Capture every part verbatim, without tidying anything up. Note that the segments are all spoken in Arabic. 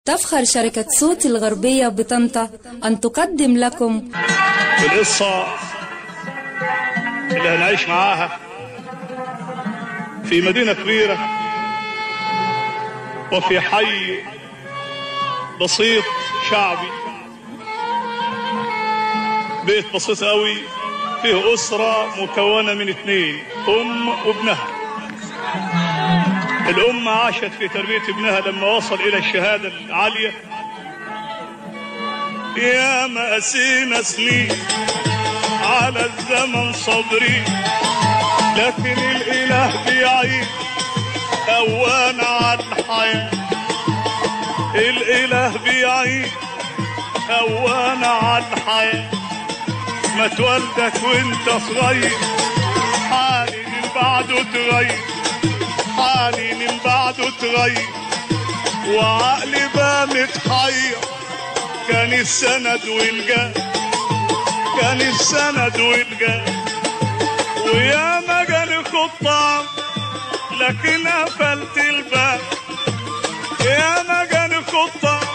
تفخر شركة صوت الغربية بطنطا أن تقدم لكم القصة اللي هنعيش معاها في مدينة كبيرة وفي حي بسيط شعبي، بيت بسيط قوي فيه أسرة مكونة من اثنين، أم وابنها. الأم عاشت في تربية ابنها لما وصل إلى الشهادة العالية. يا مأسينا سنين على الزمن صبري، لكن الإله بيعيد أوان على الحياة. الإله بيعيد أوان على الحياة. ما تولدك وانت صغير، حالي من بعده تغير، حالي من بعده تغير، وعقلي بقى متحير. كان السند والجاه، كان السند والجاه، ويا ما جاني خطام لكن قفلت الباب. يا ما جاني خطام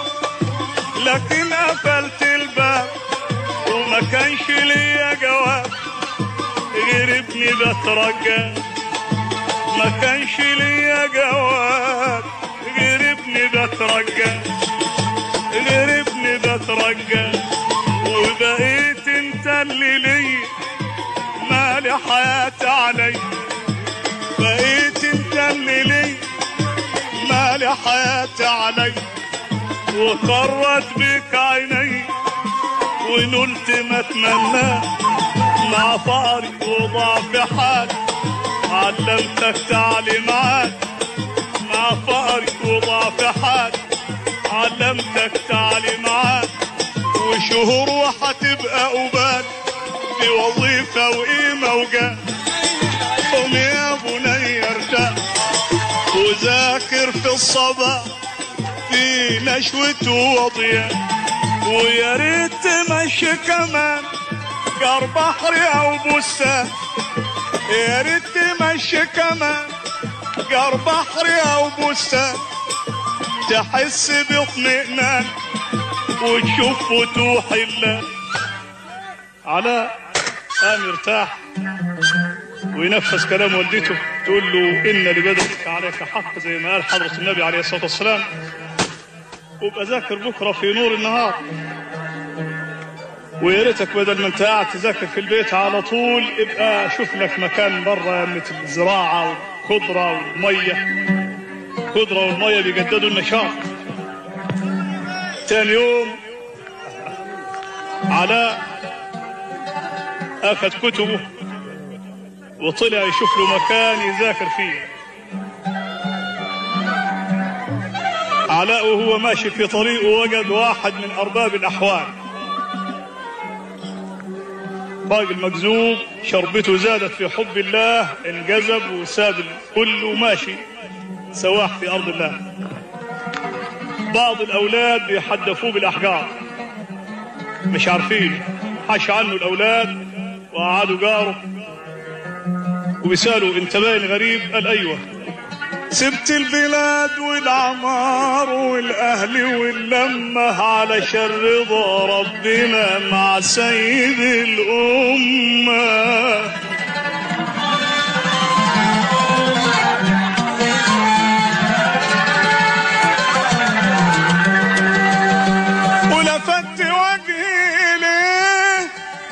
لكن قفلت الباب، وما كانش ليا جواب غير ابني بترجاه. ما كانش ليا جواب غير ابني بترجاه، غير ابني بترجاه. وبقيت انت اللي ليا، مالي حياتي علي. بقيت انت اللي ليا، مالي حياتي علي. وقرت بك عيني ونلت ما اتمناه، مع فقري وضعف حالي علمتك تعليمات. مع فقري وضعف حالي علمتك تعليمات. وشهور وحتبقى قبال في وظيفة وقيمة وجاه. قوم يا بني ارتاح وذاكر في الصباح في نشوة وضياء. ويا ريت تمشي كمان جار بحري او بستان. يا ريت تمشي كمان جار بحري او بستان، تحس باطمئنان وتشوف فتوح الله. علاء قام يرتاح وينفذ كلام والدته، تقول له إن لبدنك عليك حق زي ما قال حضرة النبي عليه الصلاة والسلام، وابقى ذاكر بكرة في نور النهار. ويا ريتك بدل ما انت قاعد تذاكر في البيت على طول، ابقى شوف لك مكان بره مثل الزراعة والخضرة والمية. الخضرة والمية بيجددوا النشاط. تاني يوم علاء أخذ كتبه وطلع يشوف له مكان يذاكر فيه. علاء وهو ماشي في طريقه وجد واحد من أرباب الأحوال، راجل مجذوب، شربته زادت في حب الله، انجذب وساب الكل وماشي سواح في أرض الله. بعض الأولاد بيحدفوه بالأحجار، مش عارفين، حش عنه الأولاد وقعدوا جاره وبيسألوا انت باين غريب؟ قال أيوة، سبت البلاد والعمار والأهل واللمة علشان رضا ربنا مع سيد الأمة. ولفت وجهي ليه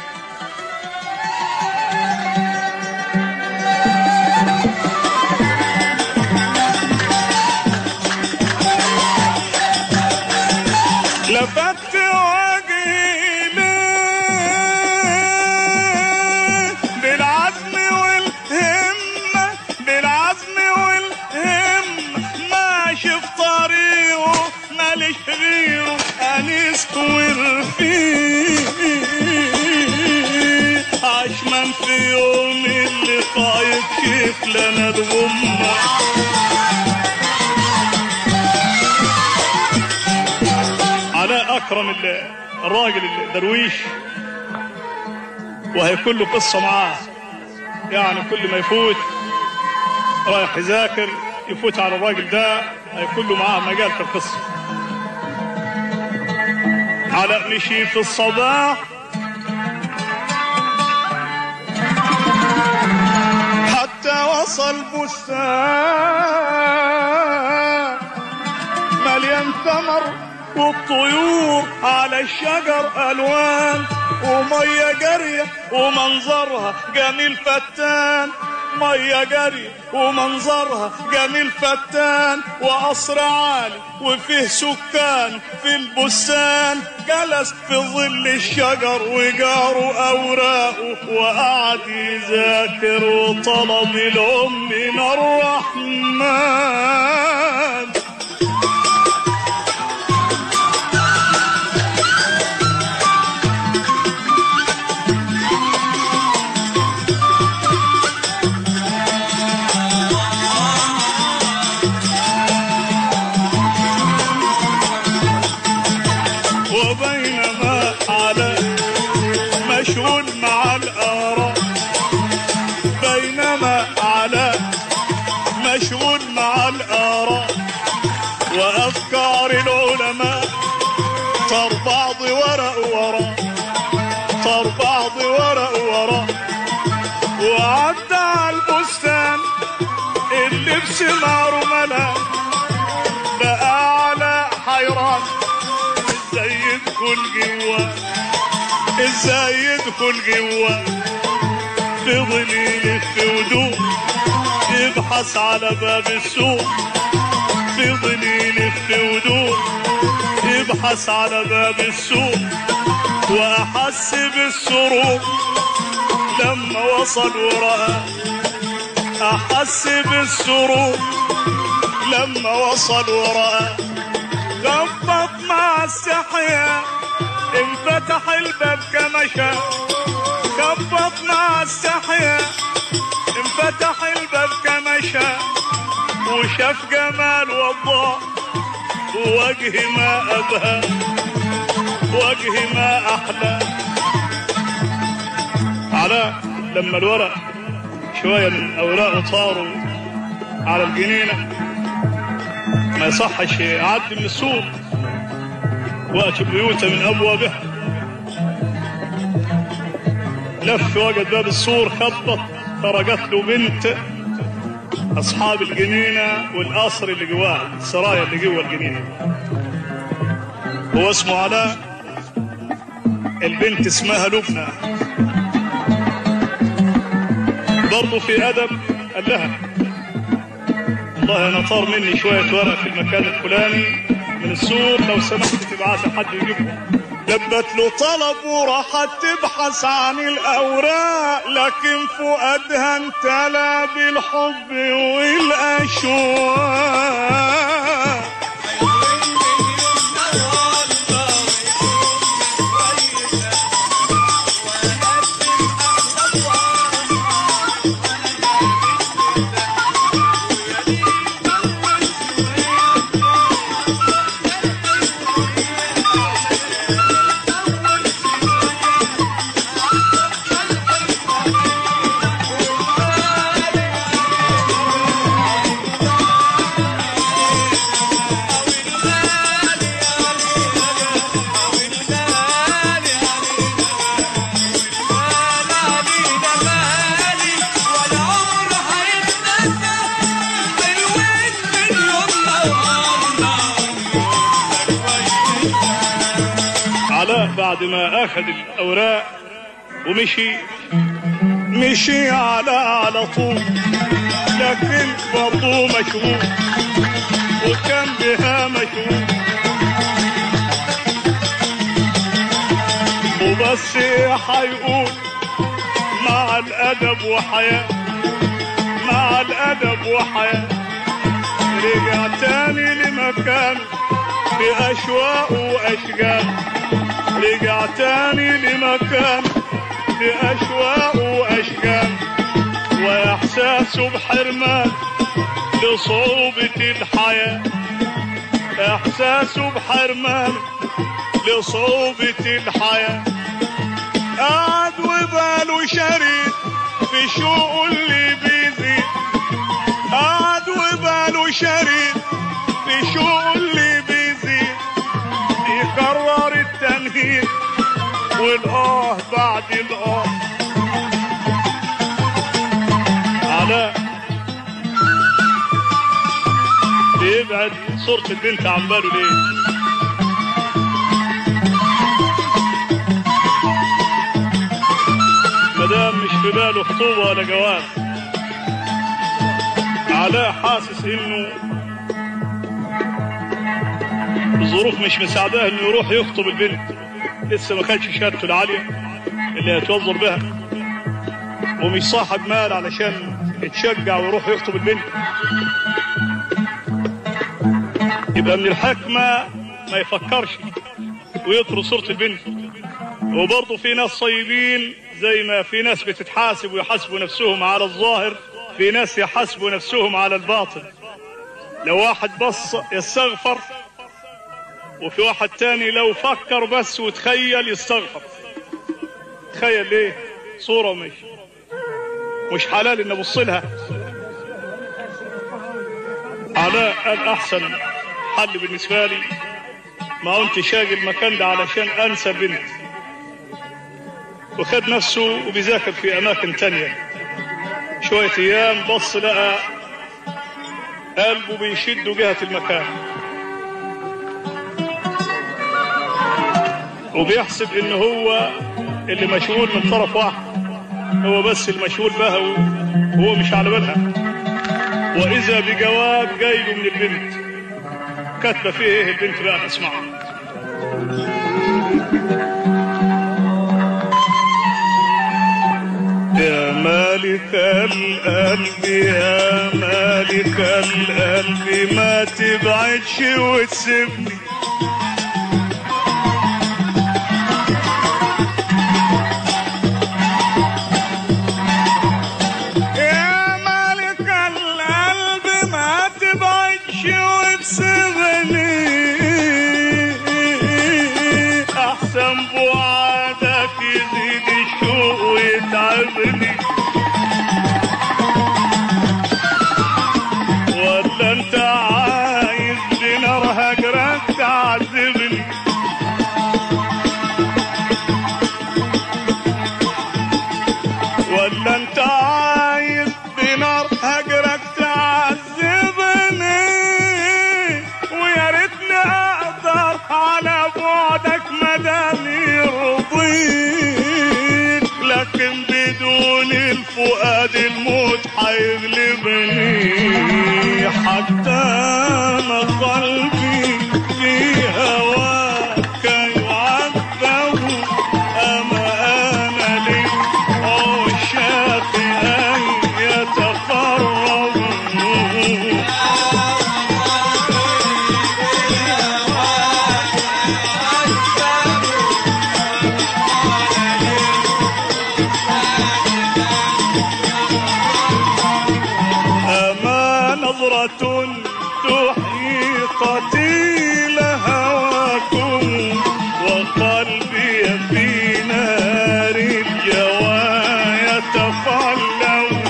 لفت وجهي ليه بالعزم والهمة، بالعزم والهمة ماشي في طريقه ماليش غيره أنيس ورفيق. عشمان في يوم اللي خايف كيف لنا الغمة. علاء أكرم الراجل الدرويش وهيكون له قصة معاه، يعني كل ما يفوت رايح يذاكر يفوت على الراجل ده هيكون له معاه مجال في القصة. علاء مشي في الصباح حتى وصل بستان مليان ثمر والطيور على الشجر ألوان ومية جارية ومنظرها جميل فتان مية جارية ومنظرها جميل فتان وقصر عالي وفيه سكان في البستان جلس في ظل الشجر وجاره أوراقه وقعد يذاكر وطلب الأم من الرحمن. وبينما على مشغول مع الآراء بينما على مشغول مع الآراء وأفكار العلماء طر بعض ورق ورا طر بعض ورق ورا وعدى على البستان اللبس مع رملاء بقى على حيران ازاي يدخل جوا ازاي يدخل جوا فضل يلف ودور يبحث على باب السوق فضل يلف ودور يبحث على باب السوق واحس بالسرور لما وصل وراه احس بالسرور لما وصل وراه خبط مع السحيا انفتح الباب كما شاء خبط مع السحيا انفتح الباب كما شاء وشاف جمال والله ووجه ما أبهى وجه ما أحلى. علاء لما الورق شوية من أوراقه طاروا على الجنينة ما يصحش يعدي من السوق وقت بيوته من أبوابها لف وجد باب السور خبط خرجت له بنت أصحاب الجنينة والقصر اللي جواها السرايا اللي جوا الجنينة هو اسمه علاء البنت اسمها لبنى برضه في أدب قال لها والله أنا طار مني شوية ورق في المكان الفلاني من السور لو سمحت تبعت حد يجيبه دبت له طلب وراحت تبحث عن الأوراق لكن فؤادها امتلأ بالحب والأشواق. بعد ما اخذ الاوراق ومشي مشي على على طول لكن برضه مشغول وكان بها مشغول وبس حيقول مع الادب وحياة مع الادب وحياة رجع تاني لمكان باشواق واشجار رجع تاني لمكان بأشواق وأشجان وإحساسه بحرمان لصعوبة الحياة إحساسه بحرمان لصعوبة الحياة قعد وباله شريد في شوقه اللي بيزيد قعد وباله شريد في شوقه اللي بيزيد يكرر التنفيذ سنين والآه بعد الآه. علاء بيبعد صورة البنت عن باله ليه؟ مدام مش في باله خطوبة ولا جواز. علاء حاسس انه الظروف مش مساعداه انه يروح يخطب البنت، لسه ما كانش شهادته العالية اللي هيتوظر بها، ومش صاحب مال علشان يتشجع ويروح يخطب البنت. يبقى من الحكمة ما يفكرش ويطرد صورة البنت. وبرضه في ناس صيبين، زي ما في ناس بتتحاسب ويحاسبوا نفسهم على الظاهر، في ناس يحاسبوا نفسهم على الباطن. لو واحد بص يستغفر، وفي واحد تاني لو فكر بس وتخيل يستغفر. تخيل ليه؟ صورة مش مش حلال ان ابص لها. علاء قال احسن حل بالنسبة لي ما كنت شاغل المكان ده علشان انسى البنت، وخد نفسه وبيذاكر في اماكن تانية. شوية ايام بص لقى قلبه بيشد جهة المكان، وبيحسب ان هو اللي مشغول من طرف واحد، هو بس المشغول بها وهو مش على بالها. واذا بجواب جايله من البنت كاتبه فيه ايه البنت بقى؟ اسمعها. يا مالك القلب يا مالك القلب ما تبعدش وتسيبني، يا مالك القلب ما تبعدش وتسيبني، احسن بعدك يزيد الشوق ويتعبني، ولا انت عايز بنار هجرك تعذبني، ولا انت عايز بنار هجرك تعذبني، ويا ريتني اقدر على بعدك مدام يرضيك، لكن بدون الفؤاد الموت حيغلبني، حتى انا قلبي في هواك يعذب، اما انا لي عشاق ان يتقربوا. نظرة تحيي قتيل هواكم، وقلبي في نار الجوى يتقلب،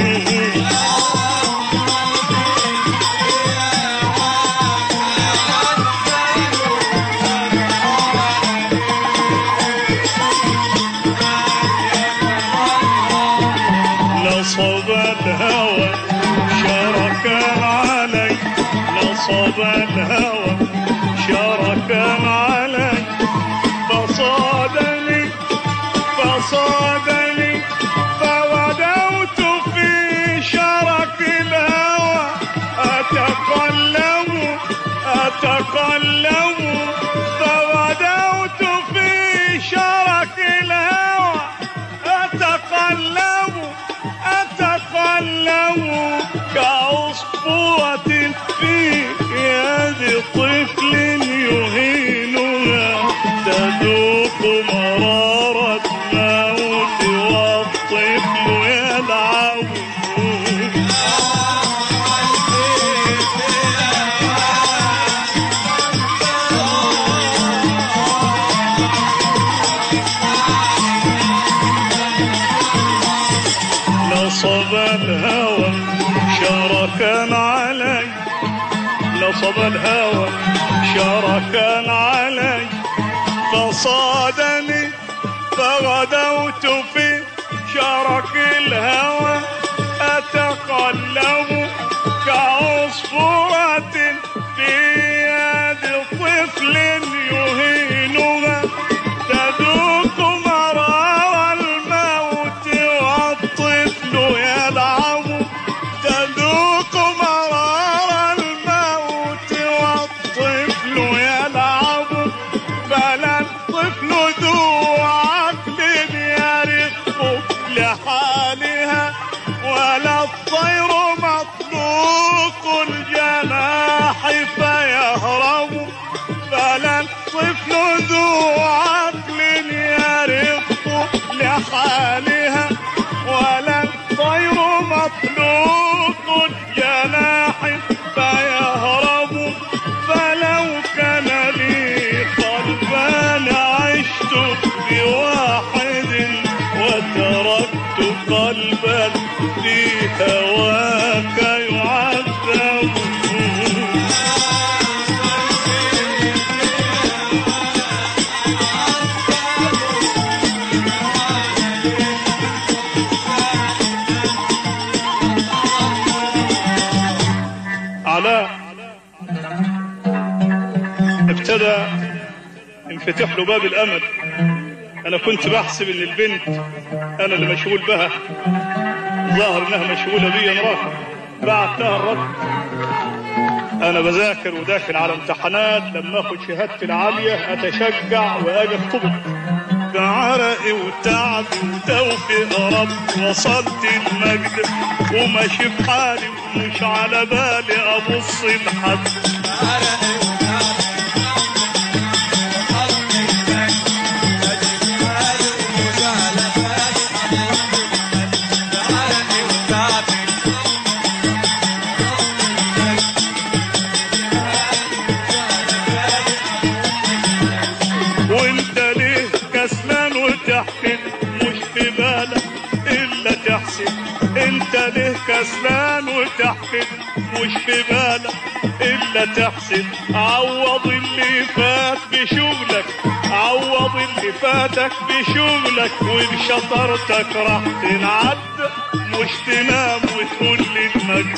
نصب الهوى شركا علي، نصب الهوى شركا علي، فصادني فصادني فودوت في شرك الهوى، أتقلب أتقلب فودوت في شرك الهوى، أتقلب أتقلب كعصفورة في يد طفل يهينها، تذوق مرارة موت والطفل يلعب. نصب الهوى شركا علي، نصب الهوى شركا علي، فصادني فغدوت في شرك الهوى أتقلب كعصفورة في يد طفل يهينها تذوق مرار الموت والطفل يلعب تذوق مرار الموت والطفل يلعب فلا الطفل ذو عقل يرق لحالها ولا الطير مطلوق الجناح فيهرب فلا الطفل ذو عقل يرق لحالها ولا الطير مطلوق الجناح فيهرب فلو كان لي قلبان عشت بواحد وتركت قلبا في هواك يعذب علاء ابتدى انفتح له باب الامل. انا كنت بحسب ان البنت انا اللي مشغول بها، ظاهر انها مشغوله بي. انا راكب بعت لها الرد انا بذاكر وداخل على امتحانات، لما اخد شهادتي العاليه اتشجع واجي اخطبك. بعرقي وتعبي وتوفيق رب وصلت المجد وماشي بحالي ومش على بالي ابص لحد. وانت ليه كسلان وتحكي مش في بالك الا تحسن؟ انت ليه كسلان وتحكي مش في بالك الا تحسن؟ عوض اللي فات بشغلك، عوض اللي فاتك بشغلك، وبشطرتك راح تنعد مش تنام وتقول لي المجد.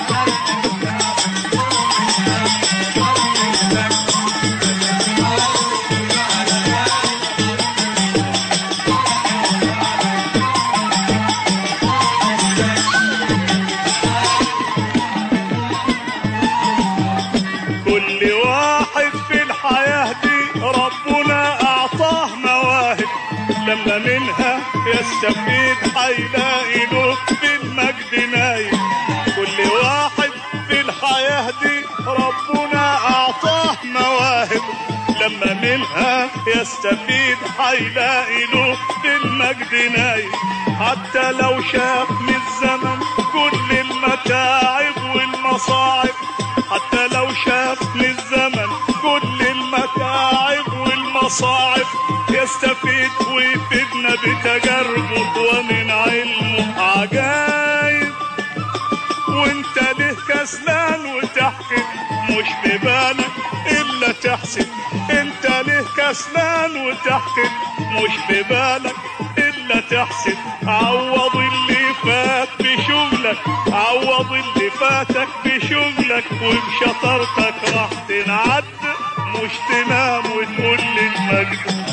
كل واحد في الحياة دي ربنا أعطاه مواهب، لما منها يستفيد هيلاقي له بالمجد نايم. كل واحد في الحياة دي ربنا أعطاه مواهب، لما منها يستفيد هيلاقي له بالمجد نايم. حتى لو شاف من الزمن كل المتاعب والمصاعب، حتى لو شاف للزمن كل المتاعب والمصاعب، يستفيد ويفيدنا بتجاربه ومن علمه عجايب. وانت ليه كسلان وتحكي مش في بالك الا تحسن؟ انت ليه كسلان وتحكي مش في بالك الا تحسن؟ عوض اللي فات بشغلك، عوض اللي فاتك بشغلك، وبشطرتك راح تنعد مش تنام وتقول لي المجد.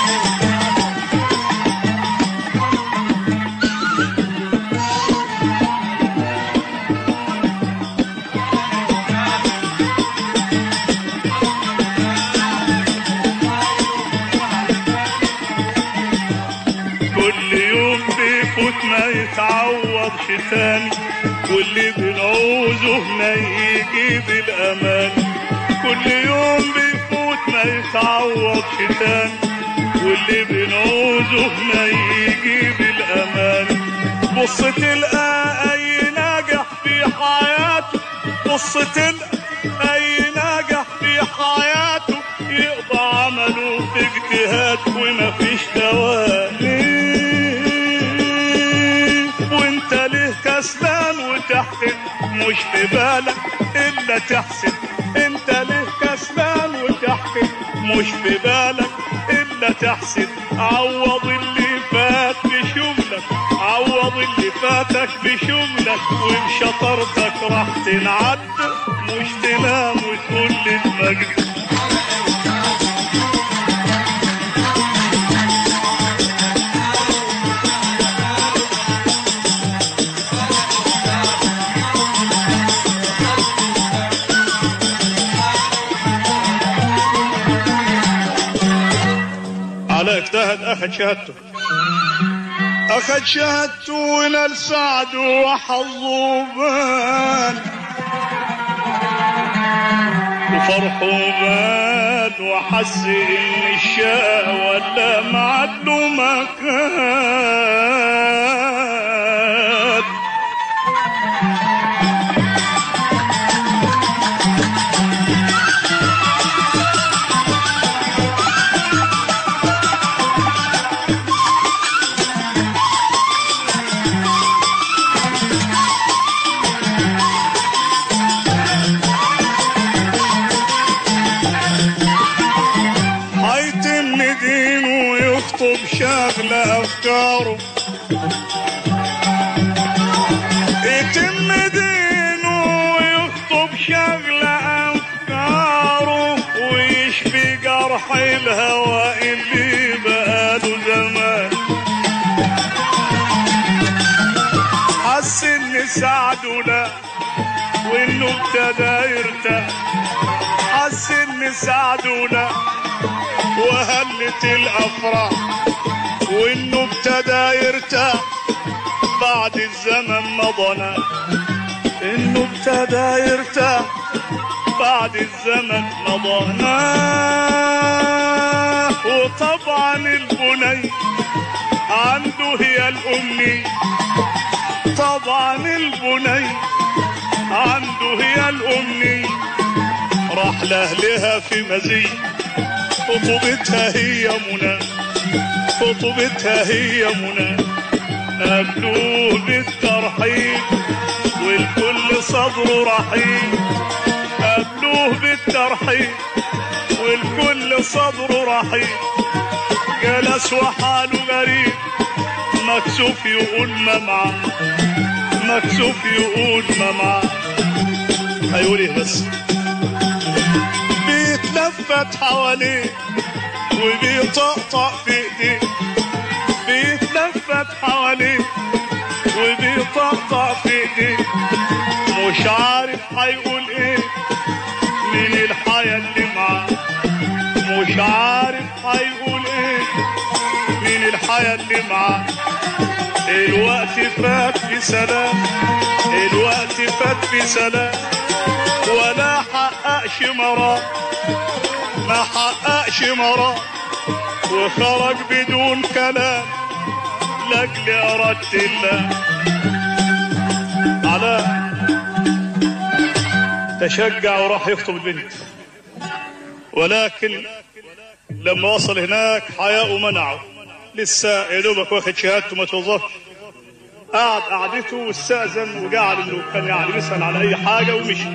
كل يوم بيفوت ما يتعوضش تاني، واللي بنعوزه ما يجي بالامان. كل يوم بيفوت ما يتعوضش تاني، واللي بنعوزه ما يجي بالامان. بص تلقى اي ناجح في حياته، بص تلقى اي ناجح في حياته يقضى عمله في اجتهاد ومفيش دوام. وانت ليه كسلان وتحكي مش في بالك الا تحسن؟ انت ليه كسلان وتحكي مش في بالك ولا تحسد، عوض اللي فات بشغلك، عوض اللي فاتك بشغلك، وبشطرتك راح تنعد، مش تنام وتقول للمجد. علاء اجتهد اخذ شهادته، اخذ شهادته ونال سعده وحظه بال وفرحه بال، وحس ان الشقا ولا معدله مكان. شغل أفكاره يتم دينه ويخطب شغل أفكاره، ويشفي جرح الهوى اللي بقاله زمان. حس إن سعده لا وإنه ابتدى يرتاح، حس إن سعده لا وهلت الأفراح، وإنه ابتدى يرتاح بعد الزمن مضنا، إنه ابتدى يرتاح بعد الزمن مضنا. وطبعا البني عنده هي الأمي، طبعا البني عنده هي الأمي، راح لأهلها في مزيد، خطوبتها هي منى، خطوبتها هي منى. قابلوه بالترحيب والكل صدره رحيب، قابلوه بالترحيب والكل صدره رحيب. جلس وحاله غريب، مكسوف يقول ما معاه، مكسوف يقول ما معاه. هيقول ايه بس؟ بيتلفت حواليه وبيطقطق في ايديه، بيتلفت حواليه وبيطقطق في ايديه. مش عارف هيقول ايه من الحياة اللي معاه، مش عارف هيقول ايه من الحياة اللي معاه. الوقت فات في سلام، الوقت فات في سلام، ولا حققش مراد، ما حققش مراد، وخرج بدون كلام لاجل إرادة الله. علاء تشجع وراح يخطب البنت، ولكن لما وصل هناك حياءه منعه، لسه يا دوبك واخد شهادته ما توظفش. قعد قعدته واستأذن وجعل انه كان يعني بيسأل على اي حاجة ومشي.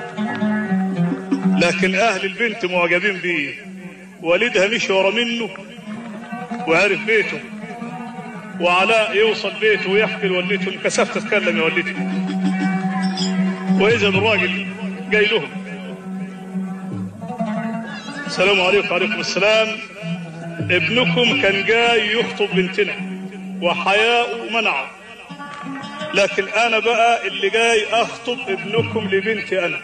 لكن اهل البنت معجبين بيه، والدها مشي ورا منه وعرف بيته، وعلاء يوصل بيته ويحكي لوالدته، انكسفت تتكلم يا والدتي. واذا الراجل جاي لهم، السلام عليكم. وعليكم السلام. ابنكم كان جاي يخطب بنتنا وحياء منعه، لكن انا بقى اللي جاي اخطب ابنكم لبنتي انا.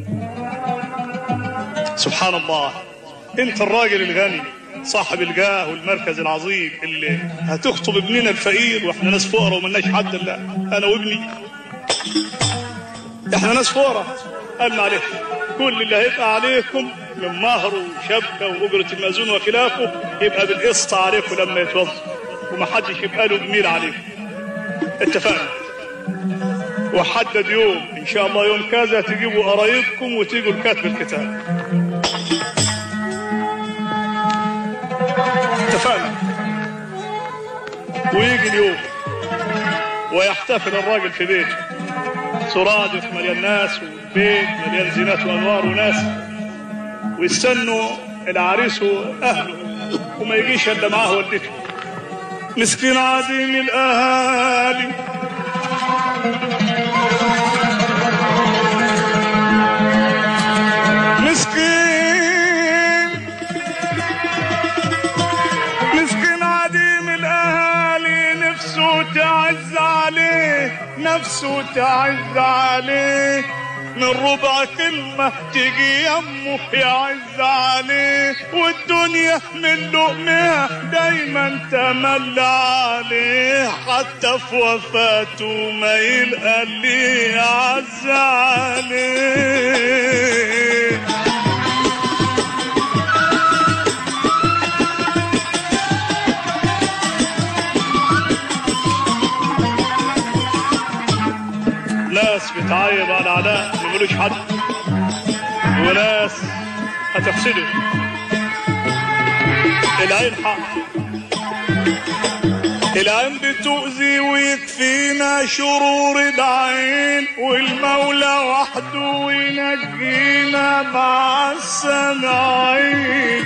سبحان الله، انت الراجل الغني صاحب الجاه والمركز العظيم اللي هتخطب ابننا الفقير، واحنا ناس فقراء وملناش حد الا انا وابني، احنا ناس فقراء. قال معلش، كل اللي هيبقى عليكم من مهر وشبكه واجره المأذون وخلافه يبقى بالقسط عليكم لما يتوظف، ومحدش يبقى له جميل عليكم. اتفقنا. وحدد يوم ان شاء الله، يوم كذا تجيبوا قرايبكم وتيجوا لكتب الكتاب. اتفقنا. ويجي اليوم ويحتفل الراجل في بيته، سرادق مليان ناس وبيت مليان زينات وانوار وناس، ويستنوا العريس واهله وما يجيش الا معاه والدته. مسكين عديم الاهالي مسكين مسكين عديم الاهالي نفسه تعز عليه نفسه تعز عليه من ربع كلمة تيجي يمه يعز عليه والدنيا من لقمها دايما تملى عليه حتى في وفاته ما يلقى اللي يعز عليه. ناس بتعايب على علاء ما ملوش حد وناس هتحسده. العين حق العين بتؤذي ويكفينا شرور العين والمولى وحده ينجينا مع السامعين.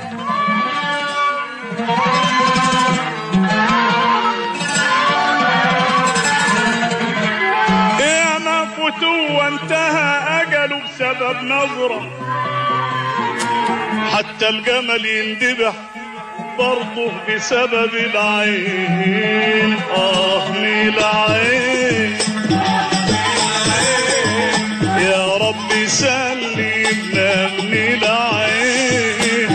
وانتهى أجله بسبب نظرة حتى الجمل يندبح برضه بسبب العين. آه من العين يا رب سلمنا من العين.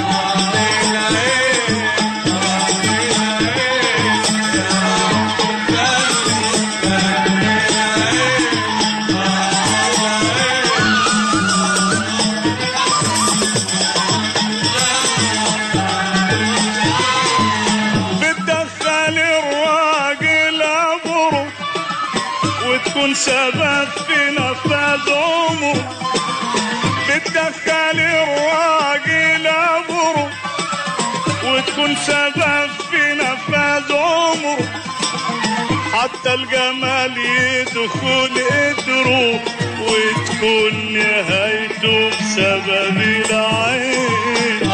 وتكون سبب في نفاذ عمره بتدخل الراجل عمره وتكون سبب في نفاذ عمره حتى الجمال يدخل قدره وتكون نهايته بسبب العين.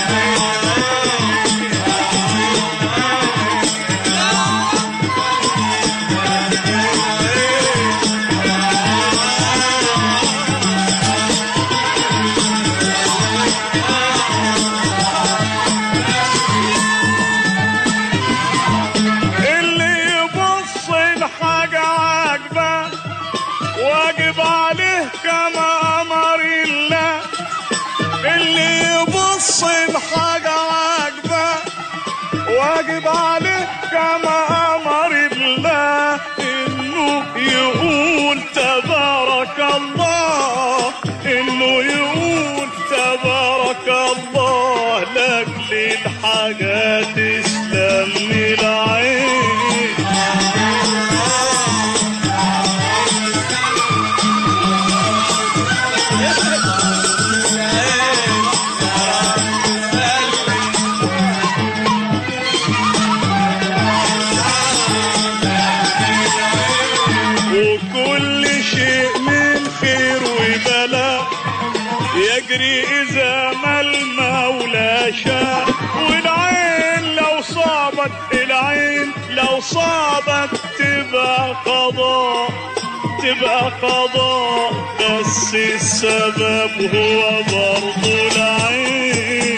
واجب عليه كما امر الله اللي يبص الحاجه عاجبه واجب عليه كما امر الله انه يقول تبارك الله انه يقول تبارك الله لاجل الحاجه تسلم من العين. وكل شيء من خير وبلاء يجري إذا ما المولى شاء. والعين لو صابت العين لو صابت تبقى قضاء تبقى قضاء بس السبب هو برضو العين.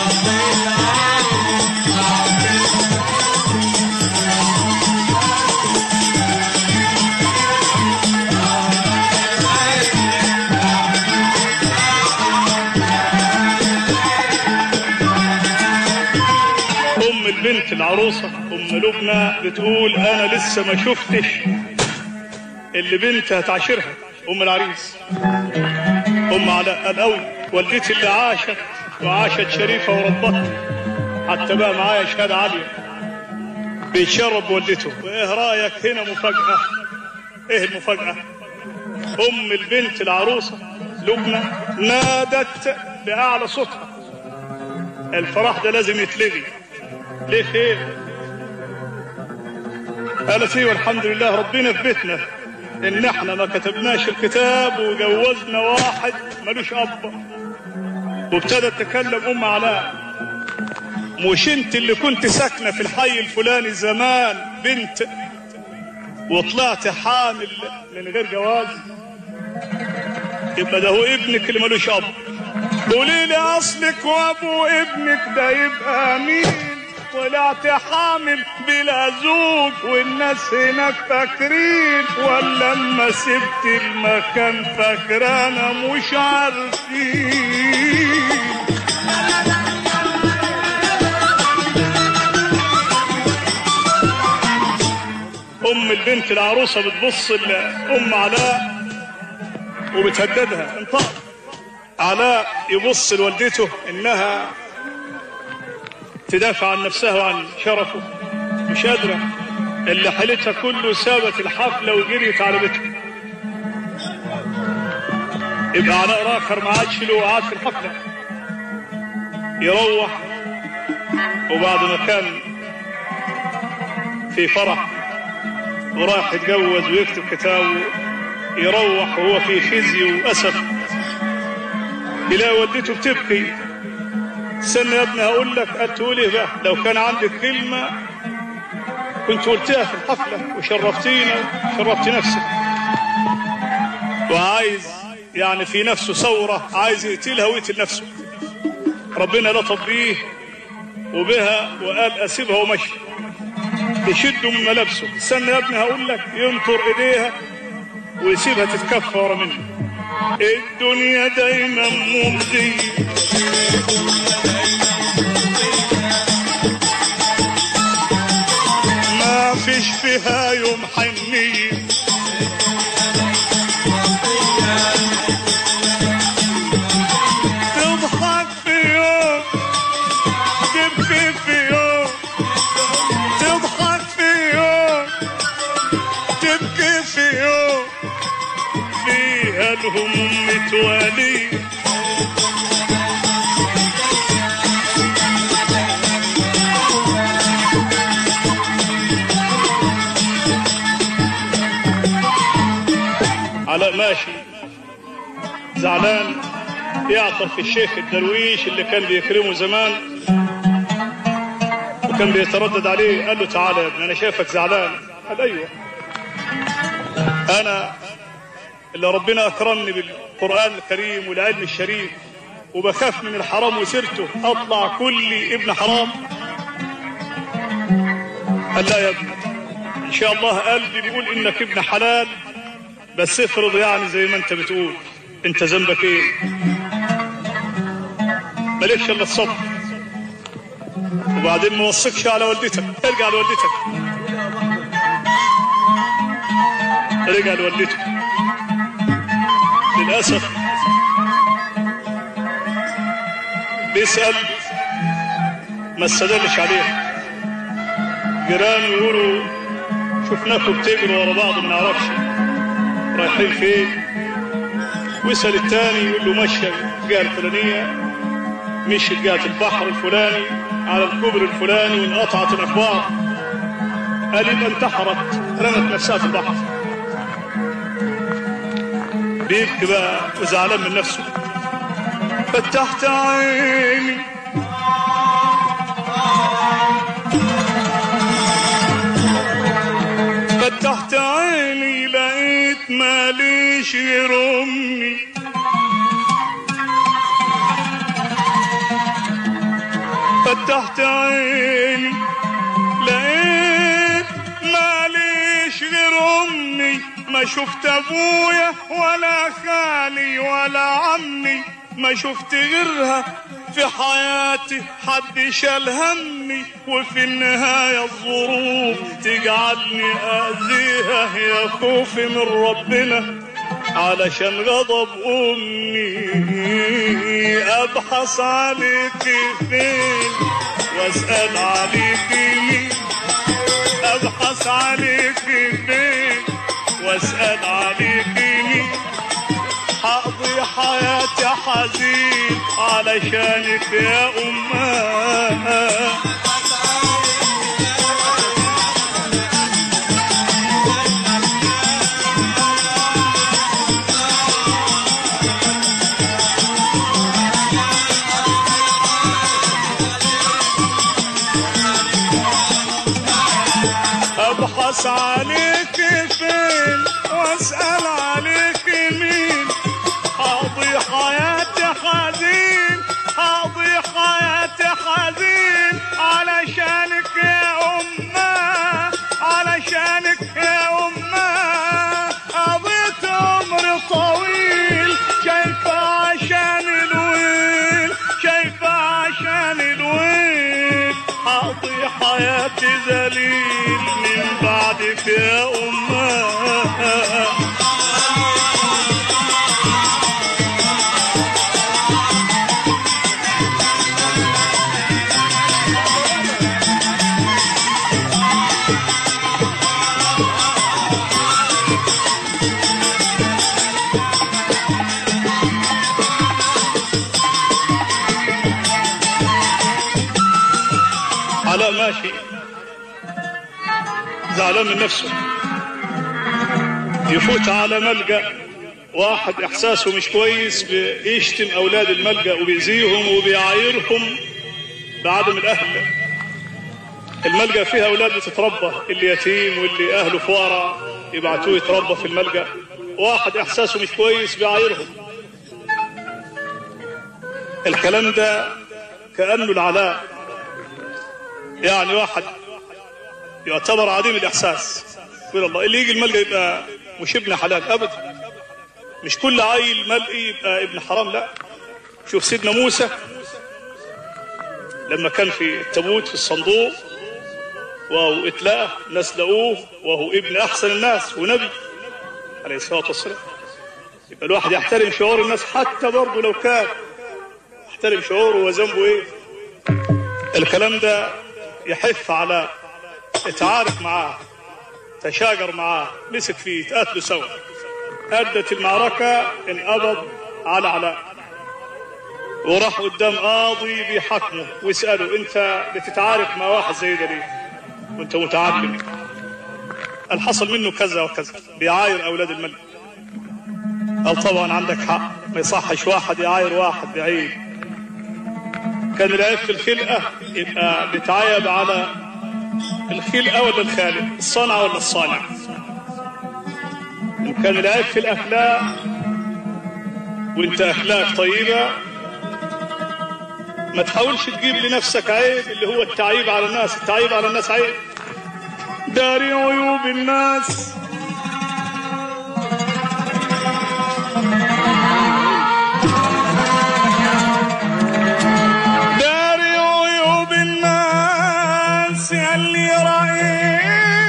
البنت العروسة أم لبنى بتقول أنا لسه ما شفتش اللي بنتها تعاشرها أم العريس أم علاء الأول والدتي اللي عاشت وعاشت شريفة وربتها حتى بقى معايا شهادة عالية بيتشرب والدته. وإيه رأيك هنا مفاجأة؟ إيه المفاجأة؟ أم البنت العروسة لبنى نادت بأعلى صوتها الفرح ده لازم يتلغي. ليه خير؟ قالت ايه والحمد لله ربنا في بيتنا ان احنا ما كتبناش الكتاب وجوزنا واحد ملوش اب. وابتدت تتكلم ام علاء مش انت اللي كنت ساكنة في الحي الفلاني زمان بنت وطلعت حامل من غير جواز؟ يبقى ده هو ابنك اللي ملوش اب. قولي لي اصلك وابو ابنك ده يبقى مين؟ طلعت حامل بلا زوج والناس هناك فاكرين، ولا اما سبت المكان فاكرانا مش عارفين؟ ام البنت العروسه بتبص لام علاء وبتهددها. انطق علاء يبص لوالدته انها تدافع عن نفسها وعن شرفه، مش قادره، اللي حالتها كله سابت الحفله وجريت على بيتها. يبقى علاء راخر ما عادش له قعد في الحفله، يروح وبعد ما كان في فرح وراح يتجوز ويكتب كتابه يروح وهو في خزي واسف، يلاقي والدته بتبكي. استنى يا ابني هقول لك. قالت له ايه بقى؟ لو كان عندك كلمه كنت قلتها في الحفله وشرفتينا وشرفت نفسك. وعايز يعني في نفسه ثوره عايز يقتلها ويقتل نفسه. ربنا لطف بيه وبها وقال اسيبها ومشي، يشده من ملابسه. استنى يا ابني هقول لك. ينطر ايديها ويسيبها تتكفى ورا منه. الدنيا دايما ممضية، ما فيش فيها يوم حنية، تضحك في يوم تبكي في يوم، تضحك في يوم تبكي في يوم، فيها الهموم متوالية. علاء ماشي زعلان يعطف الشيخ الدرويش اللي كان بيكرمه زمان وكان بيتردد عليه. قال له تعالى يا ابني انا شايفك زعلان. قال ايوه، انا اللي ربنا اكرمني بالقرآن الكريم والعلم الشريف وبخاف من الحرام وسيرته اطلع كل ابن حرام. قال لا يا ابني ان شاء الله قلبي بيقول انك ابن حلال، بس افرض يعني زي ما انت بتقول، انت ذنبك ايه؟ مالكش الا الصبر. وبعدين ما وصكش على والدتك، ارجع لوالدتك. رجع لوالدته. للاسف بيسأل ما استدلش عليه. جيرانه يقولوا شفناكم بتجروا ورا بعض ما نعرفش رايحين فين. ويسأل التاني يقول له مشى الجهة الفلانية، مشي جهة البحر الفلاني على الكوبري الفلاني وانقطعت الأخبار. قال يبقى انتحرت رمت نفسها في البحر. بيبكي بقى وزعلان من نفسه. فتحت عيني فتحت عيني لقيت ماليش غير امي. فتحت عيني لقيت ماليش غير امي، ما شفت ابويا ولا خالي ولا عمي، ما شفت غيرها في حياتي حد شال همي. وفي النهاية الظروف تجعلني أذيها يا خوفي من ربنا علشان غضب أمي. أبحث عليكي فين وأسأل عليكي مين، أبحث عليكي فين وأسأل عليكي مين. هقضي حياتي حزين علشانك يا أمها. وابحث عليك فين واسأل عليك مين. هقضي حياتي حزين هقضي حياتي حزين علشانك يا أمه علشانك يا أمه. قضيت عمر طويل شايفة عشان الويل شايفة عشان الويل. هقضي حياتي ذليل من بعدك يا أمه. علاء ماشي زعلان من نفسه، يفوت على ملجأ واحد احساسه مش كويس بيشتم اولاد الملجأ وبيأذيهم وبيعايرهم بعدم الاهل. الملجأ فيها اولاد بتتربى، اللي يتيم واللي اهله فقراء يبعتوه يتربى في الملجأ. واحد احساسه مش كويس بيعايرهم. الكلام ده كأنه العلاء، يعني واحد يعتبر عديم الاحساس يقول الله اللي يجي الملجأ يبقى مش ابن حلال ابدا. مش كل عيل ملقي يبقى ابن حرام، لا. شوف سيدنا موسى لما كان في التابوت في الصندوق وهو اتلقى الناس لقوه وهو ابن احسن الناس ونبي عليه الصلاه والسلام. يبقى الواحد يحترم شعور الناس حتى برضه لو كان يحترم شعوره وذنبه ايه. الكلام ده يحث على اتعارك معاه تشاجر معاه مسك فيه تقاتلوا سوا. أدت المعركة انقبض على علاء وراح قدام قاضي بيحكمه ويسأله انت بتتعارك مع واحد زي ده ليه وانت متعلم؟ قال حصل منه كذا وكذا بيعاير اولاد الملك. قال طبعا عندك حق، ما يصحش واحد يعاير واحد بعيد. كان العيب في الخلقة يبقى بتعايب على الخلقة ولا الخالق، الصنع ولا الصانع. إن كان العيب في الأخلاق وانت أخلاق طيبة ما تحاولش تجيب لنفسك عيب اللي هو التعيب على الناس. التعيب على الناس عيب. داري عيوب الناس داري عيوب الناس يلي رأيك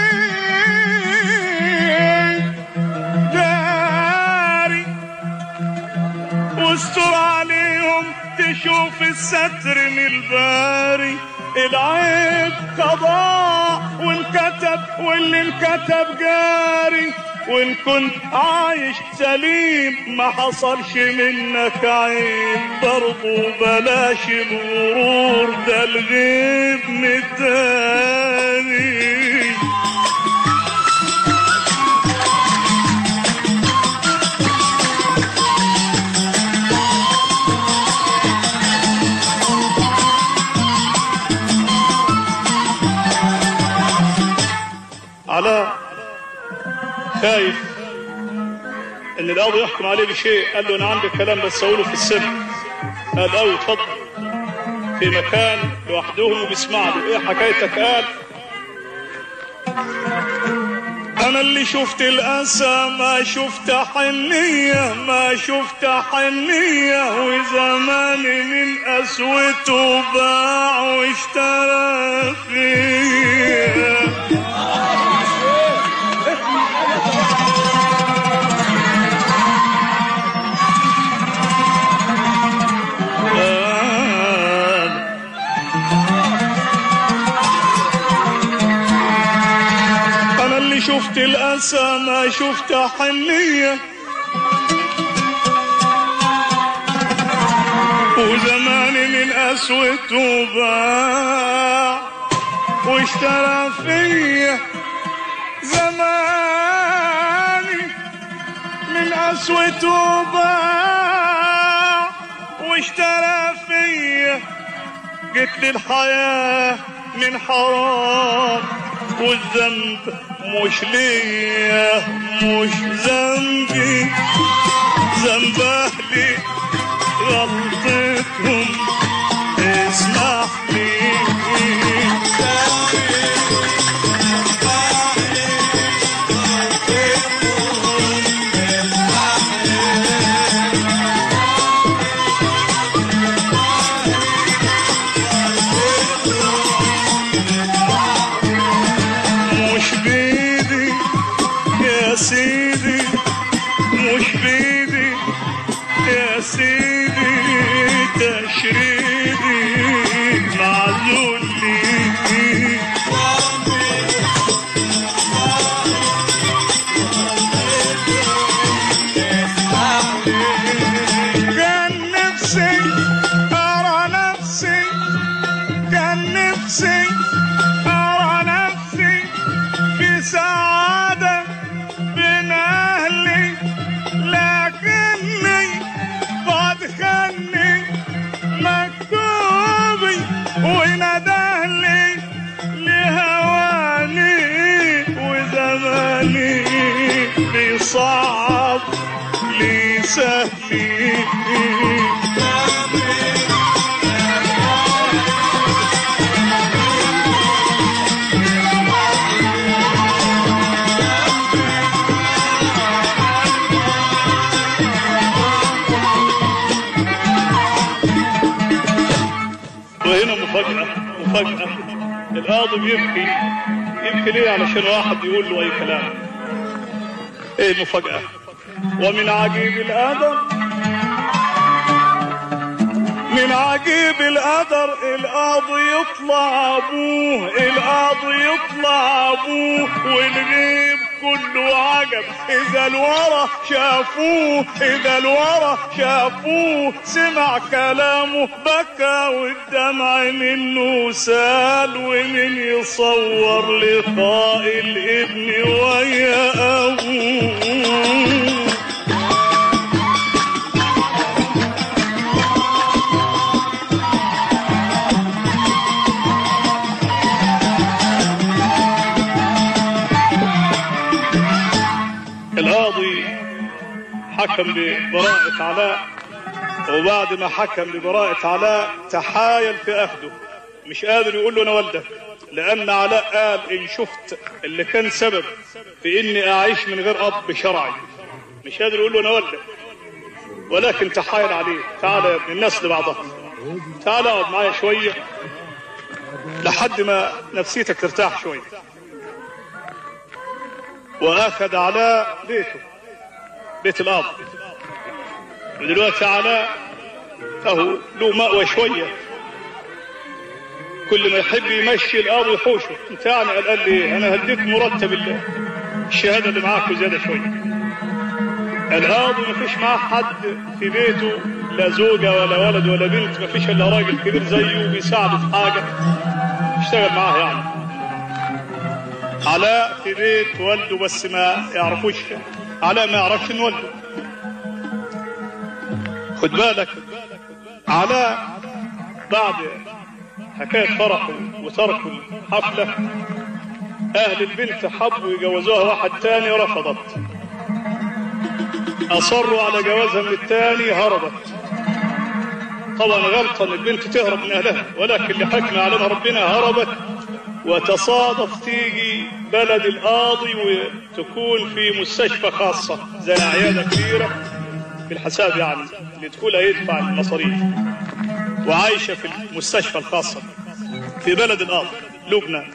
داري واستر عليهم تشوف الستر من الباري. العيب قضاء وانكتب واللي انكتب جاري. وان كنت عايش سليم ما حصلش منك عيب برضو بلاش الغرور ده الغيب متاني. علاء خايف ان القاضي يحكم عليه بشيء. قال له انا عندي كلام بس اقوله في السر. قال اوي اتفضل. في مكان لوحدهم وبيسمع له. ايه حكايتك؟ قال انا اللي شفت الاسى ما شفت حنيه ما شفت حنيه وزماني من قسوته باع واشترى فيا. شفت الأسى ما شفت حنية وزماني من قسوته باع واشترى فيا. زماني من قسوته باع واشترى فيا. جيت للحياة من حرام والذنب مش ليا مش ذنبي، ذنب اهلي غلطتهم اسمح لي. مش بيدي يا سيدي، مش بيدي يا سيدي، تشريدي معزول لي. كان نفسي أرى نفسي، كان نفسي أرى نفسي في سعادة بين أهلي، لكني قد خني مكتوبي وندهلي لهواني، وزماني بيصعب لي سهلي. وهنا مفاجأة مفاجأة، القاضي بيبكي. يبكي ليه؟ علشان واحد يقول له أي كلام. إيه المفاجأة؟ ومن عجيب القدر، من عجيب القدر القاضي يطلع أبوه، القاضي يطلع أبوه، والغيب كله عجب. إذا الورا شافوه، إذا الورا شافوه، سمع كلامه بكى والدمع منه سال. ومن يصور لقاء الابن ويا أبوه. القاضي حكم ببراءة علاء، وبعد ما حكم ببراءة علاء تحايل في أخده، مش قادر يقول له أنا والدك، لأن علاء قال إن شفت اللي كان سبب في إني أعيش من غير أب شرعي، مش قادر يقول له أنا والدك، ولكن تحايل عليه. تعال يا ابن الناس لبعضها، تعال اقعد معايا شوية لحد ما نفسيتك ترتاح شوية. واخذ علاء بيته، بيت القاضي، ودلوقتي علاء اهو له مأوى شويه، كل ما يحب يمشي القاضي يحوشه. انت يعني قال لي انا هديك مرتب الشهاده اللي معاك وزياده شويه. القاضي ما فيش معاه حد في بيته، لا زوجه ولا ولد ولا بنت، ما فيش الا راجل كبير زيه بيساعده في حاجه يشتغل معاه. يعني علاء في بيت والده بس ما يعرفوش، علاء ما يعرفش ان والده. خد بالك علاء بعد حكاية فرحه وتركوا الحفلة، اهل البنت حبوا يجوزوها واحد تاني، رفضت. اصروا على جوازها من التاني، هربت. طبعا غلطة ان البنت تهرب من اهلها، ولكن لحكمة علينا ربنا هربت، وتصادف تيجي بلد القاضي وتكون في مستشفى خاصة زي عيادة كبيرة في الحساب، يعني اللي تدخلها يدفع المصاريف، وعايشة في المستشفى الخاصة في بلد القاضي لبنان.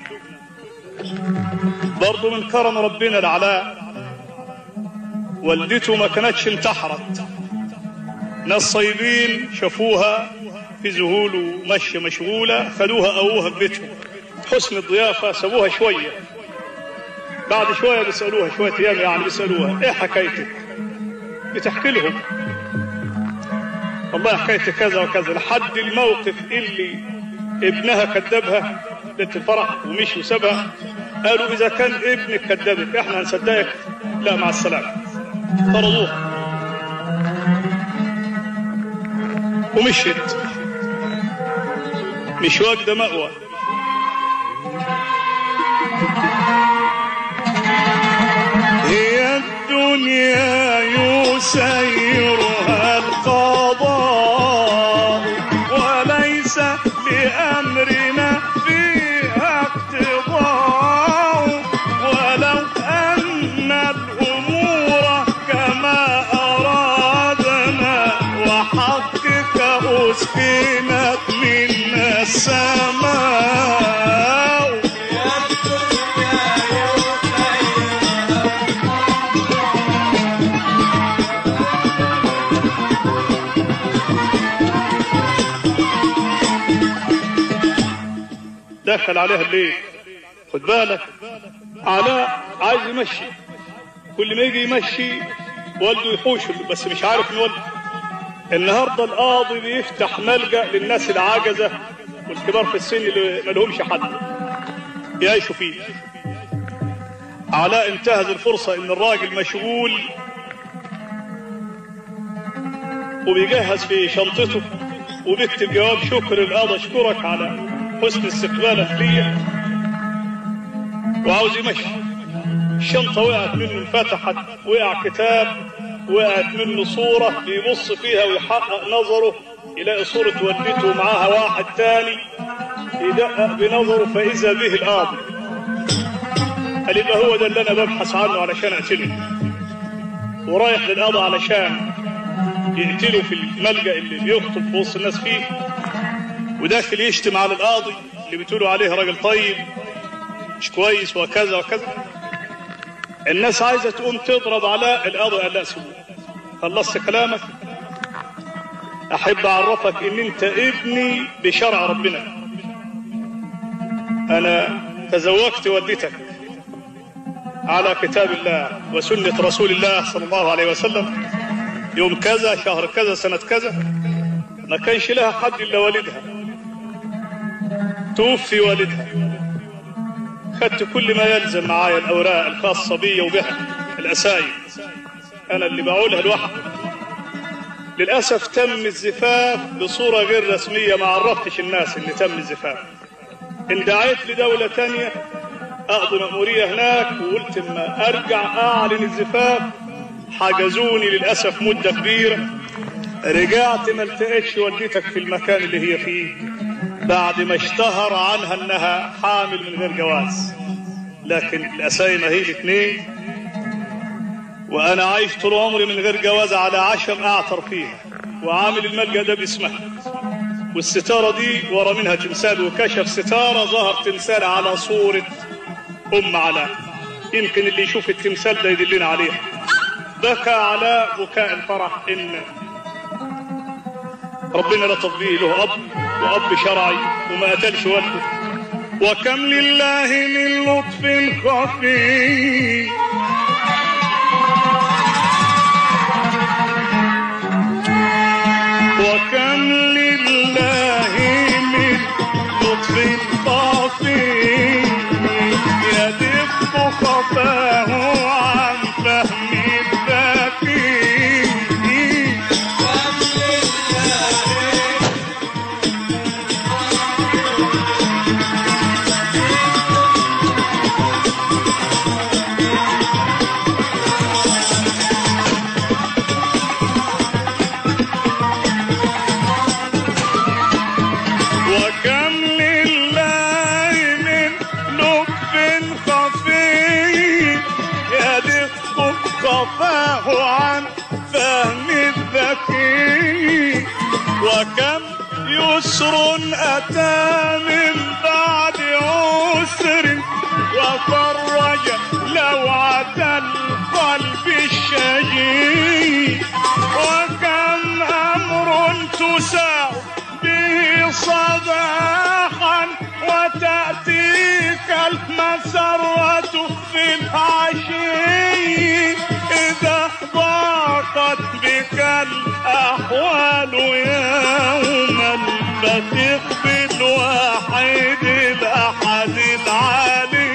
برضو من كرم ربنا لعلاء والدته ما كانتش انتحرت، ناس صيبين شافوها في ذهول ومشي مشغولة، خدوها قووها ببيتهم، حسن الضيافة سابوها شوية. بعد شوية بيسألوها، شوية ايام يعني بيسألوها ايه حكايتك؟ بتحكي لهم والله حكايتك كذا وكذا، لحد الموقف اللي ابنها كذبها بنت الفرح ومشي وسابها. قالوا اذا كان ابنك كذبك احنا هنصدقك، لا مع السلامة. طردوها ومشيت، مش واجدة مأوى. هي الدنيا يسيرها القضاء وليس لأمرنا فيها اقتضاء ولو أن الأمور كما أرادنا وحقك أسكنت منا السماء. دخل عليها الليل، خد بالك علاء عايز يمشي، كل ما يجي يمشي والده يحوش بس مش عارف ان والده. النهارده القاضي بيفتح ملجأ للناس العاجزه والكبار في السن اللي ما لهمش حد يعيشوا فيه. علاء انتهز الفرصه ان الراجل مشغول وبيجهز في شنطته وبيكتب جواب شكر للقاضي، اشكرك على حسن استقبالك ليا، وعاوز يمشي. الشنطة وقعت منه، انفتحت، وقع كتاب، وقعت منه صورة بيبص فيها ويحقق نظره يلاقي صورة والدته ومعاها واحد تاني، يدقق بنظره فإذا به القاضي. قال يبقى هو ده اللي أنا ببحث عنه علشان أقتله، ورايح للقاضي علشان يقتله في الملجأ اللي بيخطب في وسط الناس فيه، وداخل يشتم على القاضي اللي بتقولوا عليه راجل طيب مش كويس وكذا وكذا. الناس عايزة تقوم تضرب علاء، القاضي قال لا سيبوه، خلصت كلامك؟ أحب أعرفك إن أنت ابني بشرع ربنا، أنا تزوجت والدتك على كتاب الله وسنة رسول الله صلى الله عليه وسلم يوم كذا شهر كذا سنة كذا، ما كانش لها حد إلا والدها، توفي والدها، خدت كل ما يلزم معايا الأوراق الخاصة بي وبها، الأسايد أنا اللي بقولها لوحدي. للأسف تم الزفاف بصورة غير رسمية، ما عرفتش الناس اللي تم الزفاف. اندعيت لدولة تانية أقضي مأمورية هناك، وقلت ما أرجع أعلن الزفاف حجزوني للأسف مدة كبيرة. رجعت ما التقيتش والدتك في المكان اللي هي فيه بعد ما اشتهر عنها انها حامل من غير جواز، لكن الاسايمه هي الاثنين، وانا عايش طول عمري من غير جواز على عشم اعثر فيها، وعامل الملجأ ده باسمها، والستاره دي ورا منها تمثال، وكشف ستاره ظهر تمثال على صوره ام علاء، يمكن اللي يشوف التمثال ده يدلنا عليها. بكى علاء بكاء الفرح ان ربنا لطف به له اب واب شرعي وما قتلش والده. وكم لله من لطف خفي وكم لله من لطف خفي يدف خفاه عن فهم الذكي. خفاه عن فهم الذكي. وكم يسر أتى من بعد عسر وفرج لوعة القلب الشجي. وكم أمر تساع به صباحا وتأتيك المسرة في العشي. إذا ضاقت بك الأحوال يوما فثق بالواحد الأحد العلي.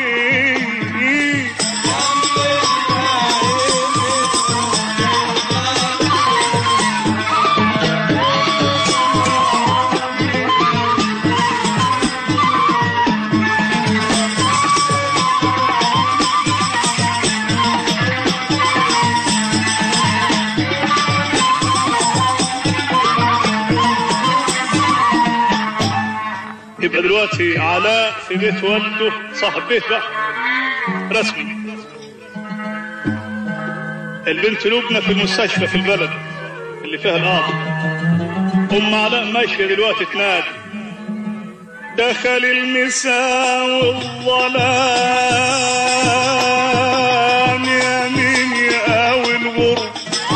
يبقى دلوقتي علاء في بيت والده صاحب بيت بقى رسمي. البنت لبنى في المستشفى في البلد اللي فيها القاضي. ام علاء ماشيه دلوقتي تنادي دخل المساء والظلام يا مين يقاوي الغرب.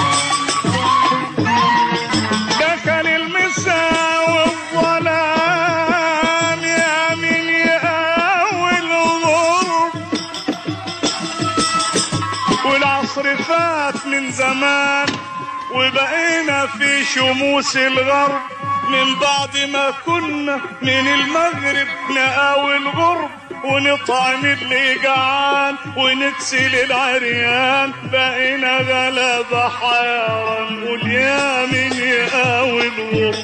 دخل المساء والظلام يا مين يقاوي الغرب. والعصر فات من زمان وبقينا في شموس الغرب. من بعد ما كنا من المغرب نقاوي الغرب ونطعم اللي جعان ونكسل العريان. بقينا غلابة حيارى نقول يا من يقاوي الغرب.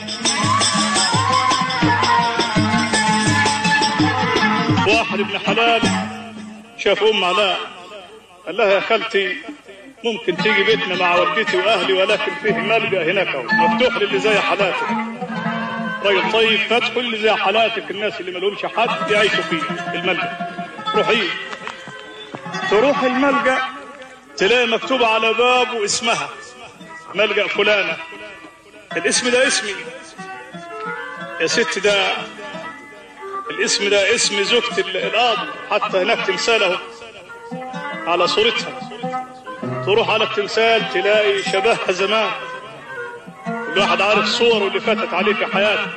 واحد ابن حلال شاف ام علاء قال لها يا خالتي ممكن تيجي بيتنا مع والدتي واهلي ولكن فيه ملجأ هناك مفتوح للي زي حالاتك. راجل طيب فتحوا اللي زي حالاتك الناس اللي ما لهمش حد يعيشوا فيه الملجأ. روحي تروح الملجأ تلاقي مكتوب على بابه اسمها ملجأ فلانة. الاسم ده اسمي يا ست، ده الاسم ده اسم زوجة القاضي، حتى هناك تمثاله على صورتها. تروح على التمثال تلاقي شبهها زمان، الواحد عارف صوره اللي فاتت عليه في حياته.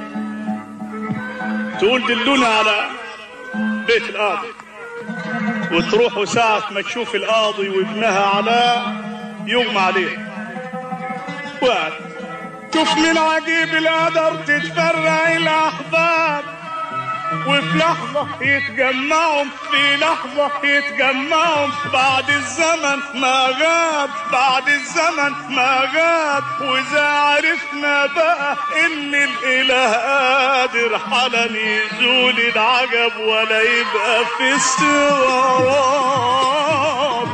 تقول دلونا على بيت القاضي، وتروحوا ساعة ما تشوف القاضي وابنها علاء يغمى عليه. وقعد شوف من عجيب القدر تتفرع الأحباب وفي لحظة يتجمعوا، في لحظة يتجمعوا بعد الزمن ما غاب، بعد الزمن ما غاب. وإذا عرفنا بقى إن الإله قادر حالا يزول العجب ولا يبقى في استغراب.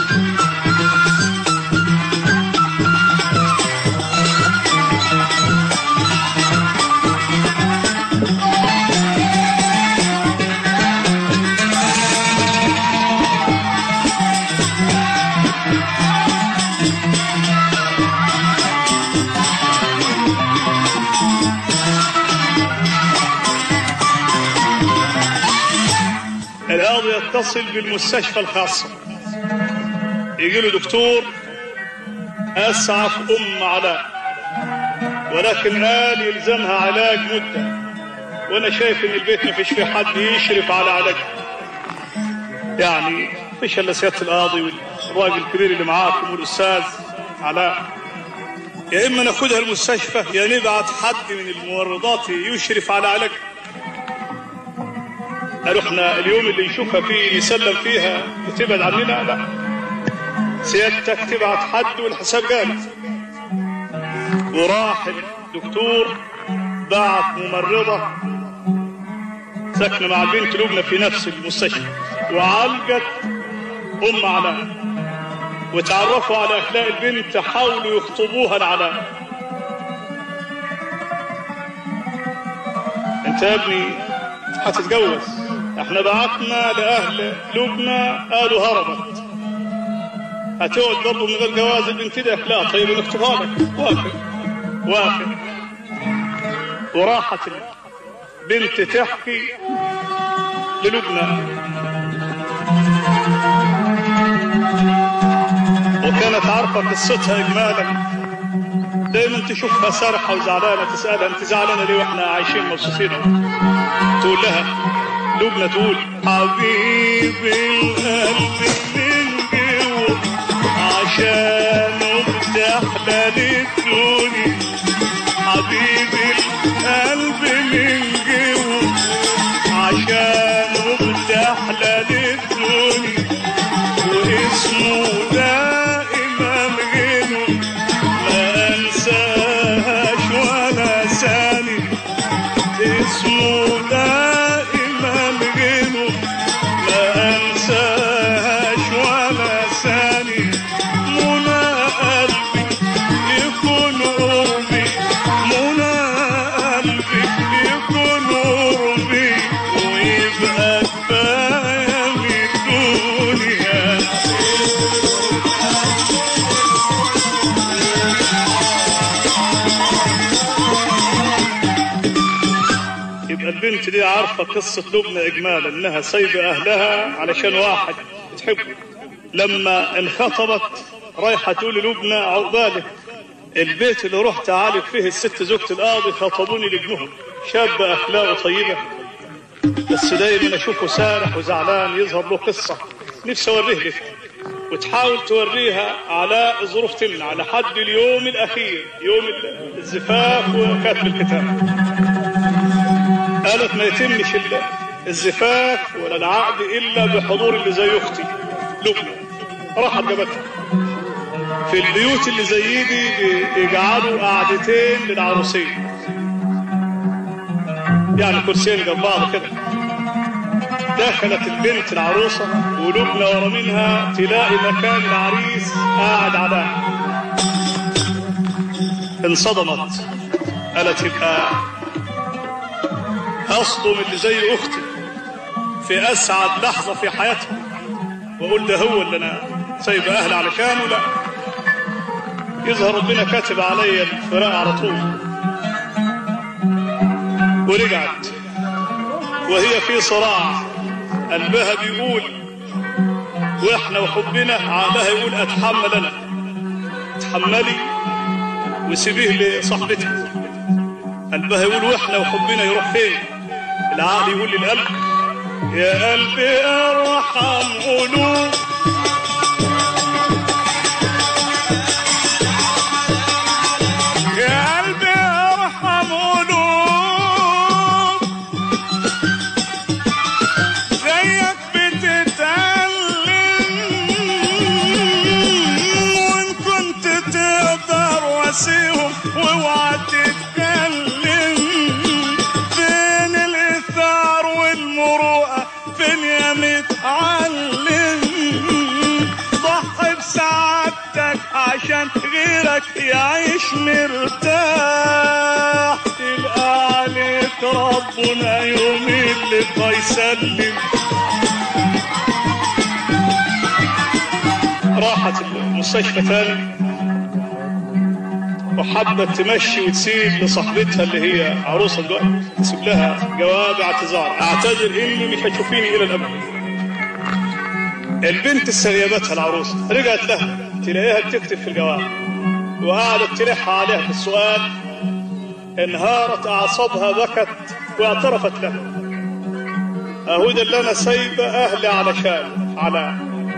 القاضي يتصل بالمستشفى الخاصة، يجي له دكتور أسعف أم علاء ولكن قال يلزمها علاج مدة، وأنا شايف إن البيت ما فيش فيه حد يشرف على علاجها. يعني فيش إلا سيادة القاضي والراجل الكبير اللي معاكم والأستاذ علاء. يا إما ناخدها المستشفى يا نبعت حد من الممرضات يشرف على علاجها. قالوا احنا اليوم اللي يشوفها فيه يسلم فيها وتبعد عننا؟ لا، سيادتك تبعت حد والحساب جالس. وراح الدكتور بعت ممرضة ساكنة مع البنت لبنى في نفس المستشفى وعالجت أم علاء، وتعرفوا على أخلاق البنت، حاولوا يخطبوها لعلاء. انت يا ابني هتتجوز، احنا بعتنا لأهل لبنى قالوا هربت، هتقعد برضه من غير جواز البنت دي؟ لا. طيب نكتبها لك. وافق وافق. وراحت البنت تحكي للبنى، وكانت عارفة قصتها إجمالا. دايما تشوفها سارحة وزعلانة، تسألها انت زعلانة ليه واحنا عايشين مبسوطين؟ تقول لها لبنى، تقول حبيبي القلب من جوه عشانه بتحلى الدنيا، حبيبي القلب من جوه عشانه بتحلى الدنيا، واسمه دائما غنو ما انساهاش ولا ثاني، اسمه دائما غنو ما انساهاش ولا ثاني. منى قلبي يكون قربي، منى قلبي يكون البنت دي عارفة قصة لبنى إجمالا إنها سايبة أهلها علشان واحد بتحبه. لما انخطبت رايحة تقول لبنى عقبالك البيت اللي رحت أعالج فيه الست زوجة القاضي خطبوني لابنهم، شاب أخلاقه طيبة بس دايما أشوفه سارح وزعلان، يظهر له قصة نفسي أوريه لك وتحاول توريها على ظروف تمنع لحد اليوم الأخير يوم الزفاف وكاتب الكتاب. قالت ما يتمش الزفاف ولا العقد إلا بحضور اللي زي أختي لبنى. راحت جابتها. في البيوت اللي زي دي بيجعلوا قعدتين للعروسين، يعني كرسيين جنب بعض كده. دخلت البنت العروسة ولبنى ورا منها تلاقي مكان العريس قاعد على. انصدمت، قالت يبقى أصدم اللي زي أختي في أسعد لحظة في حياتها وأقول ده هو اللي أنا سايب أهل علشانه؟ لا، يظهر ربنا كاتب علي الفراق على طول. ورجعت وهي في صراع، قلبها بيقول واحنا وحبنا، عقلها يقول اتحمل انا، اتحملي وسيبيه لصاحبتي. قلبها يقول واحنا وحبنا يروح فين؟ العقل يقول للقلب يا قلبي ارحم قلوب، يا قلبي ارحم قلوب، زيك بتتألم وان كنت تقدر واسيهم واوعى تتكلم. فين الاثار والمروءة؟ فين يا متعلم؟ ضحي بسعادتك عشان غيرك يعيش مرتاح، تلقى عليك ربنا يوم اللي يسلم. راحت المستشفى تاني وحبت تمشي وتسيب لصاحبتها اللي هي عروسة دلوقتي، تسيب لها جواب اعتذار، اعتذر اني مش هتشوفيني الى الابد. البنت استغيبتها العروسة، رجعت لها تلاقيها بتكتب في الجواب وقعدت تلح عليها في السؤال. انهارت اعصابها، بكت واعترفت له اهو ده اللي انا سايبه اهلي علشان على.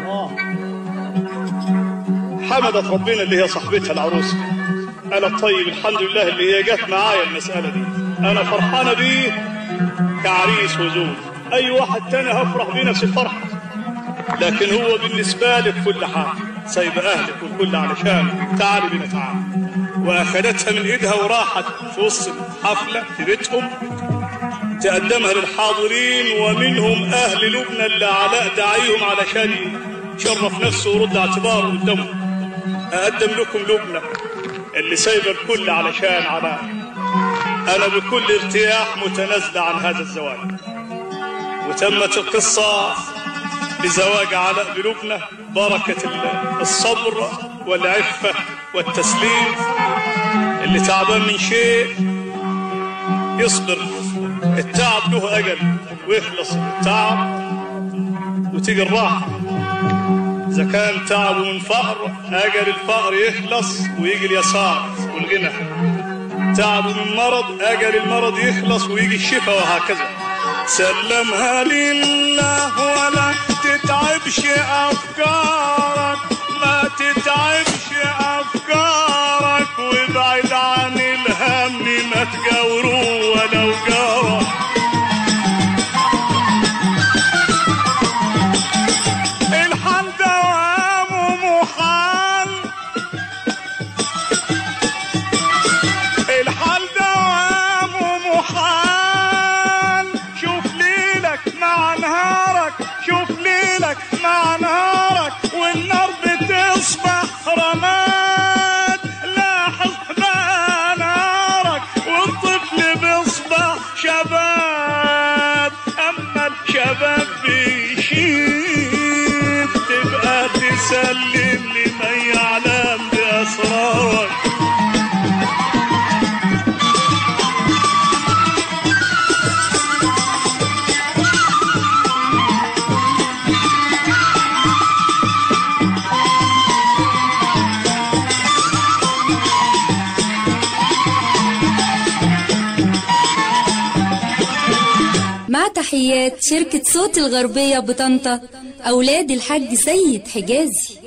حمدت ربنا اللي هي صاحبتها العروسة، قالت طيب الحمد لله اللي هي جت معايا المسألة دي، انا فرحانة بيه كعريس وزوج، اي واحد تاني هفرح بيه نفس الفرحة، لكن هو بالنسبة لك كل حاجة، سايب اهلك والكل علشان تعالي بنا تعالي. واخدتها من ايدها وراحت في وسط الحفلة في بيتهم تقدمها للحاضرين، ومنهم اهل لبنى اللي علاء دعيهم علشان يشرف نفسه ورد اعتباره قدامهم. اقدم لكم لبنى اللي سايبه الكل علشان علاء، انا بكل ارتياح متنازله عن هذا الزواج. وتمت القصه بزواج علاء بلبنى، بركه الصبر والعفه والتسليم. اللي تعبان من شيء يصبر، التعب له اجل ويخلص التعب وتيجي الراحه. إذا كان تعبه من فقر أجل الفقر يخلص ويجي اليسار والغنى، تعبه من مرض أجل المرض يخلص ويجي الشفاء، وهكذا. سلمها لله ولا تتعبش أفكارك، ما تتعبش أفكارك، وابعد عن الهم ما تجاوره ولو جارك. مع نارك والنار بتصبح رماد، لاحظ بقى نارك والطفل بيصبح شباب، اما الشباب بيشيب تبقى تسلم لمن يعلم باسرارك. تحيات شركة صوت الغربية بطنطا، أولاد الحاج سيد حجازي.